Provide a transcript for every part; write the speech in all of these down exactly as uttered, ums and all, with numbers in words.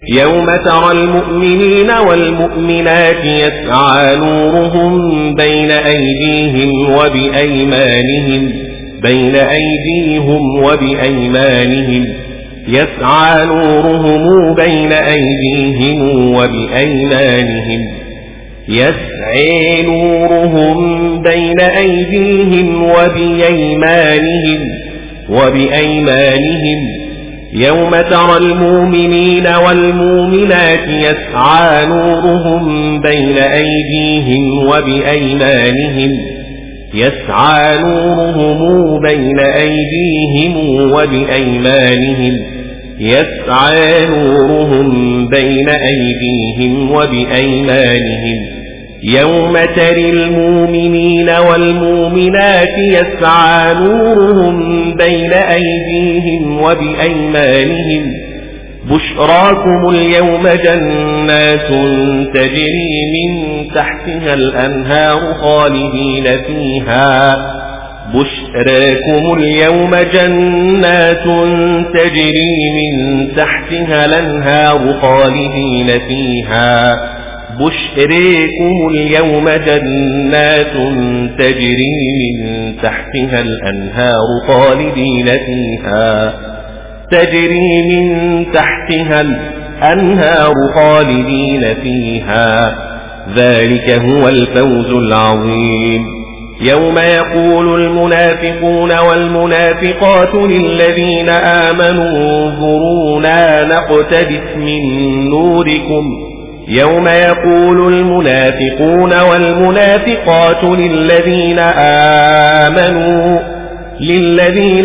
يوم ترى المؤمنين والمؤمنات يسعى نورهم بين أيديهم وبأيمانهم بين أيديهم وبأيمانهم يسعى نورهم بين أيديهم وبأيمانهم يسعى نورهم بين أيديهم وبأيمانهم وبأيمانهم يوم ترى المؤمنين والمؤمنات يسعى نورهم بين أيديهم وبأيمانهم يسعى نورهم بين أيديهم وبأيمانهم يسعى نورهم بين أيديهم وبأيمانهم يوم ترى المؤمنين والمؤمنات يسعى نورهم بين أيديهم وبأيمانهم بشراكم اليوم جنات تجري من تحتها الأنهار خالدين فيها بشراكم اليوم جنات تجري من تحتها الأنهار خالدين فيها بشراكم اليوم جنات تجري من تحتها الأنهار خالدين فيها تجري من تحتها الأنهار خالدين فيها ذلك هو الفوز العظيم يوم يقول المنافقون والمنافقات للذين آمنوا انظرونا نقتبس من نوركم يوم يقول المنافقون والمنافقات للذين آمنوا للذين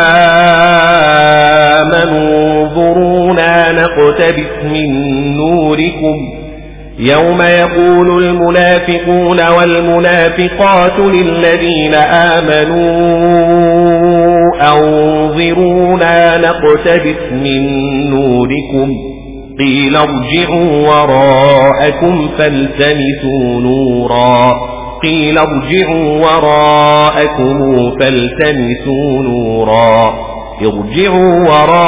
آمنوا انظرونا نقتبس من نوركم يوم يقول المنافقون والمنافقات للذين آمنوا أنظرونا نقتبس من نوركم قيل ارجعوا وراءكم فالتمسوا نورا قيل ارجعوا وراءكم فالتمسوا نورا ارجعوا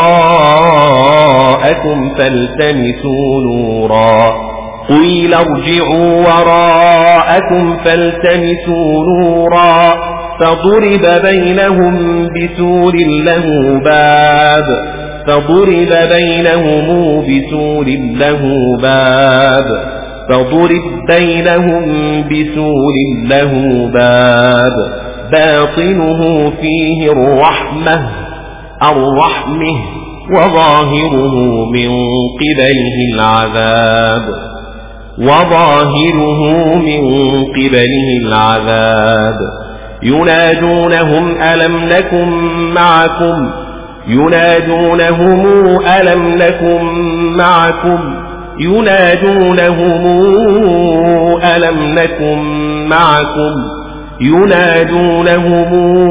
وراءكم فالتمسوا نورا قيل ارجعوا وراءكم فالتمسوا نورا فضرب بينهم بسور له باب فضرب بينهم بسور له باب فضرب بينهم بسور له باب باطنه فيه الرحمة الرحمة وظاهره من قبله العذاب وظاهره من قبله العذاب ينادونهم ألم نكن معكم ينادونهم ألم نكن معكم ينادونهم ألم نكن معكم ينادونهم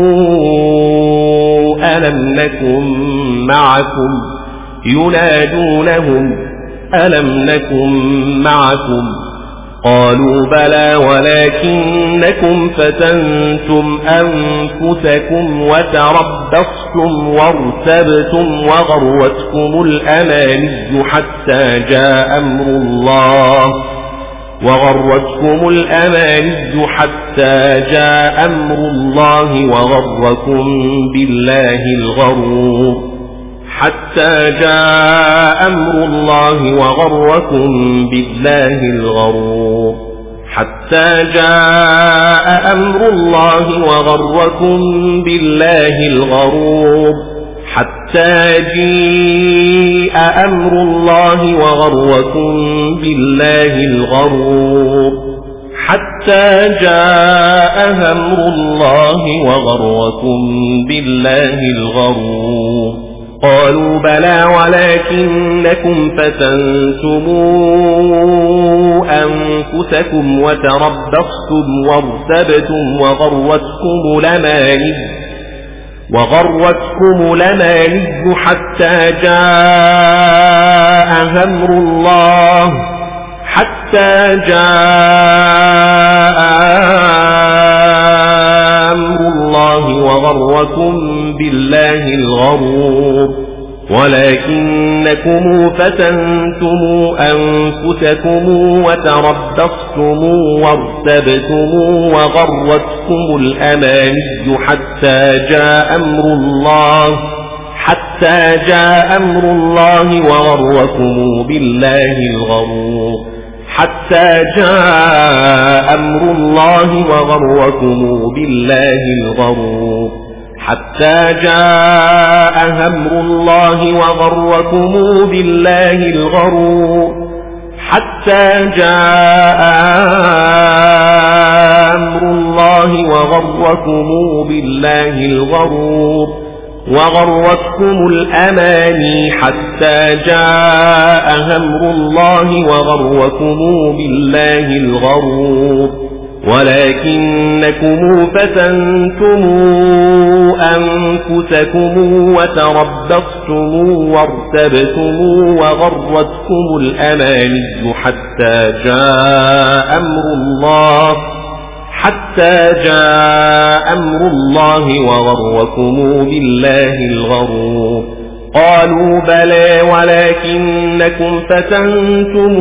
ألم نكن معكم ينادونهم ألم نكن معكم قالوا بلى ولكنكم فتنتم أنفسكم وتربصتم وارتبتم وغرتكم الأماني حتى جاء أمر الله وغرتكم الأماني حتى جاء أمر الله وغركم بالله الغرور حتى جاء أمر الله وغركم بالله الغرور حتى جاء أمر الله وغركم بالله الغرور حتى جاء أمر الله وغركم بالله الغرور حتى جاء أمر الله وغركم بالله الغرور قالوا بلى ولكنكم فتنتم أنفسكم وتربصتم وارتبتم وغرتكم الأماني وغرتكم الأماني حتى جاء أمر الله حتى جاء أمر الله وغركم بالله الغرور ولكنكم فتنتم أنفسكم وتربصتم وارتبتم وغرتكم الأماني حتى جاء أمر الله حتى جاء أمر الله وغركم بالله الغرور حتى جاء أمر الله وغركم بالله الغرور حتى جاء أمر الله وغركم بالله الغرور حتى جاء أمر الله وغركم بالله الغرور وغرتكم الأماني حتى جاء أمر الله وغركم بالله الغرور ولكنكم فتنتم أنفسكم وتربصتم وارتبتم وغرتكم الأماني حتى جاء أمر الله حتى جاء أمر الله وغركم بالله الغرور قالوا بلى ولكنكم فتنتم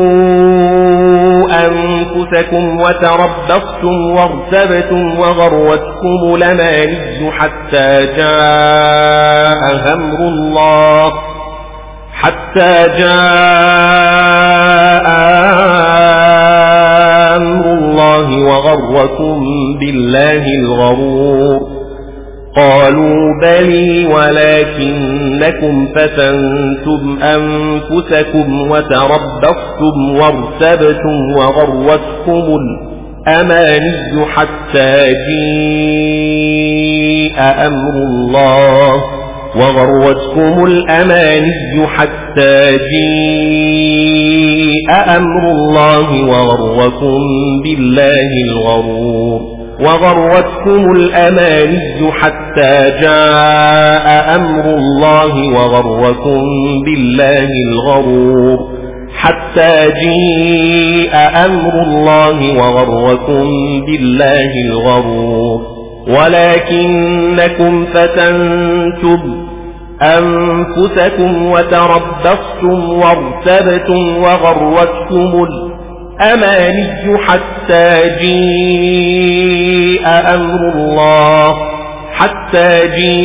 أنفسكم وتربصتم وارتبتم وغرتكم الأماني حتى جاء أمر الله حتى جاء أمر الله وغركم بالله الغرور قالوا بلي ولكنكم فتنتم أنفسكم وتربصتم وارتبتم وغرتكم الأماني حتى جاء أمر الله وغرتكم الأماني حتى جاء أمر الله وغركم بالله الغرور وغرتكم الأماني حتى جاء أمر الله وغركم بالله الغرور حتى جاء أمر الله وغركم بالله الغرور ولكنكم فتنتم أنفسكم وتربصتم وارتبتم وغرتكم الأماني حتى جاء أمر الله حتى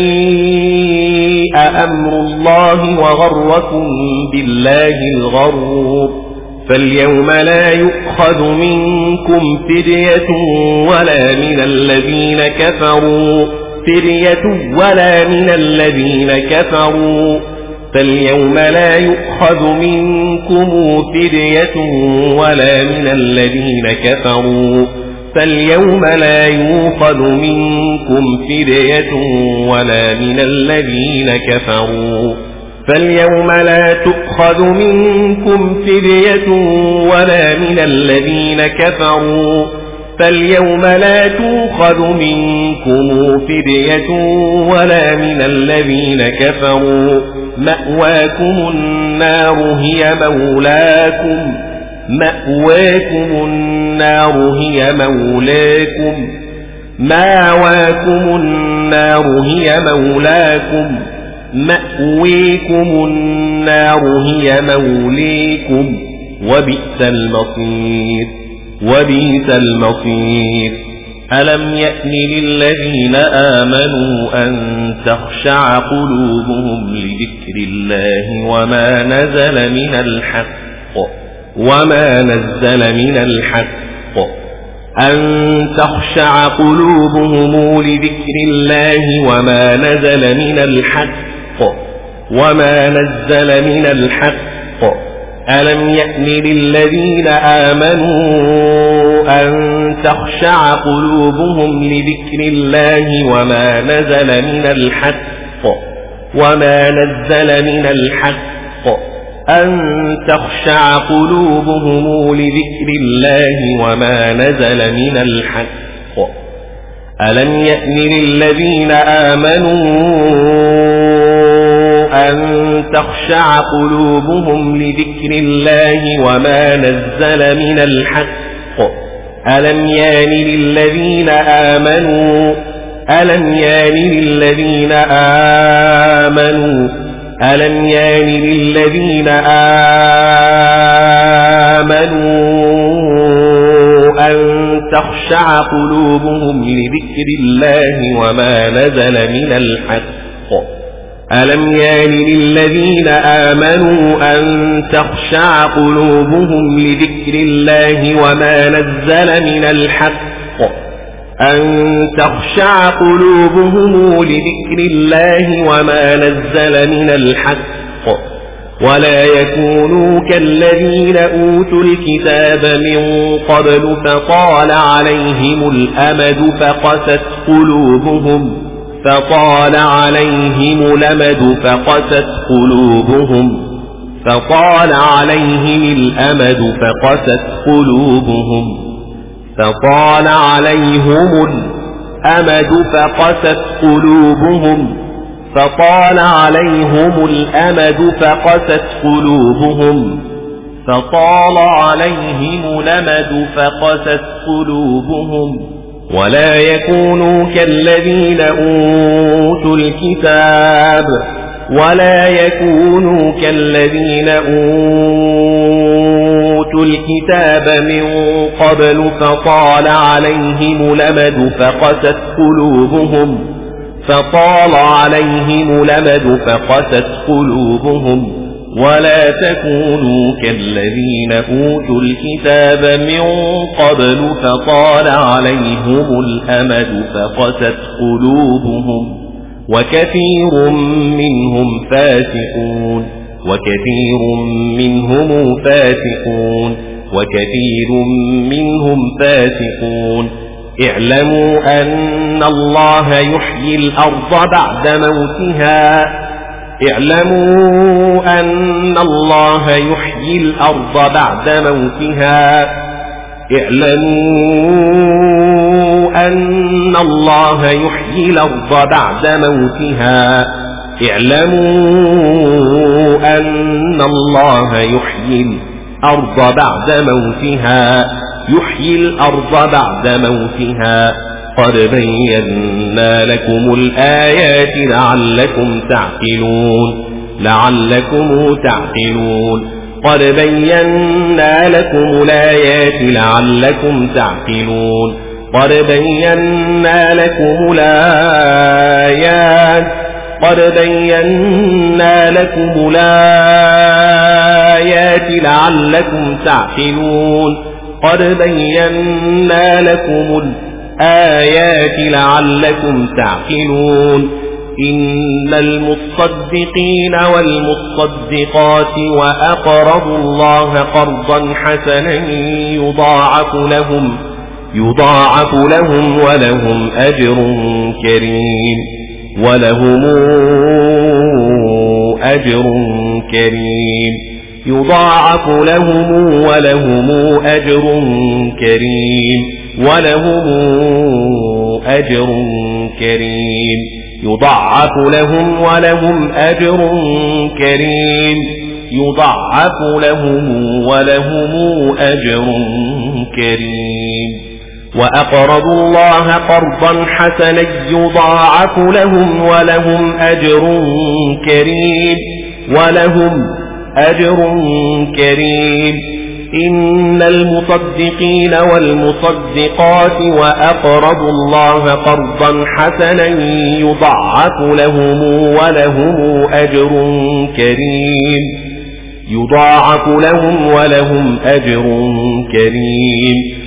جاء أمر الله وغركم بالله الغرور فاليوم لا يؤخذ منكم فدية ولا من الذين كفروا فدية ولا من الذين كفروا فاليوم لا يؤخذ منكم فدية ولا من الذين كفروا فاليوم لا يؤخذ منكم فدية ولا من الذين كفروا فاليوم لا تؤخذ منكم فدية ولا من الذين كفروا فاليوم لا تؤخذ منكم فدية ولا من الذين كفروا مأواكم النار هي مولاكم مأواكم النار هي مولاكم مأواكم النار هي مولاكم مأويكم النار هي موليكم وبئس المصير وبئس المصير ألم يأن للذين آمنوا أن تخشع قلوبهم لذكر الله وما نزل من الحق وما نزل من الحق أن تخشع قلوبهم لذكر الله وما نزل من الحق وما نزل من الحق ألم يأن للذين آمنوا أن تخشع قلوبهم لذكر الله وما نزل من الحق وما نزل من الحق أن تخشع قلوبهم لذكر الله وما نزل من الحق ألم يأن للذين آمنوا أن تخشع قلوبهم لذكر الله وما نزل من الحق ألم يان للذين آمنوا ألم يان للذين آمنوا ألم يان للذين آمنوا أن تخشع قلوبهم لذكر الله وما نزل من الحق ألم يان للذين آمنوا أن تخشع قلوبهم لذكر الله وما نزل من الحق أن تخشع قلوبهم لذكر الله وما نزل من الحق ولا يكونوا كالذين أوتوا الكتاب من قبل فطال عليهم الأمد فقست قلوبهم فطال عليهم الأمد فقست قلوبهم فطال عليهم الأمد فقست قلوبهم فطال عليهم الأمد فقست قلوبهم فطال عليهم الأمد فقست قلوبهم فطال عليهم الأمد فقست قلوبهم ولا يكونوا كالذين أوتوا الكتاب ولا يكونوا كالذين أوتوا الكتاب من قبل فطال عليهم الأمد فقست قلوبهم فطال عليهم الأمد فقست قلوبهم ولا تكونوا كالذين أوتوا الكتاب من قبل فطال عليهم الأمد فقست قلوبهم وكثير منهم فاسقون وكثير منهم فاسقون وكثير منهم فاسقون اعلموا أن الله يحيي الأرض بعد موتها اعلموا أن الله يحيي الأرض بعد موتها اعلموا أن الله يحيي الأرض بعد موتها اعلموا أن الله يحيي الأرض بعد موتها يحيي الأرض بعد موتها قد بينا لكم الآيات لعلكم تعقلون لعلكم تعقلون قد بينا لكم الآيات لعلكم تعقلون قد بينا لكم الآيات قد بينا لكم الآيات لعلكم تعقلون قد بينا لكم الآيات لعلكم تعقلون إن المصدقين والمصدقات وأقرضوا الله قرضا حسنا يضاعف لهم يضاعف لهم ولهم أجر كريم ولهم أجر كريم يضاعف لهم ولهم أجر كريم ولهم أجر كريم يضاعف لهم ولهم أجر كريم يضاعف لهم ولهم أجر كريم وأقرضوا الله قرضا حسنا يضاعف لهم ولهم أجر كريم ولهم أجر كريم إن المصدقين والمصدقات وأقرضوا الله قرضا حسنا يضاعف لهم ولهم أجر كريم يضاعف لهم ولهم أجر كريم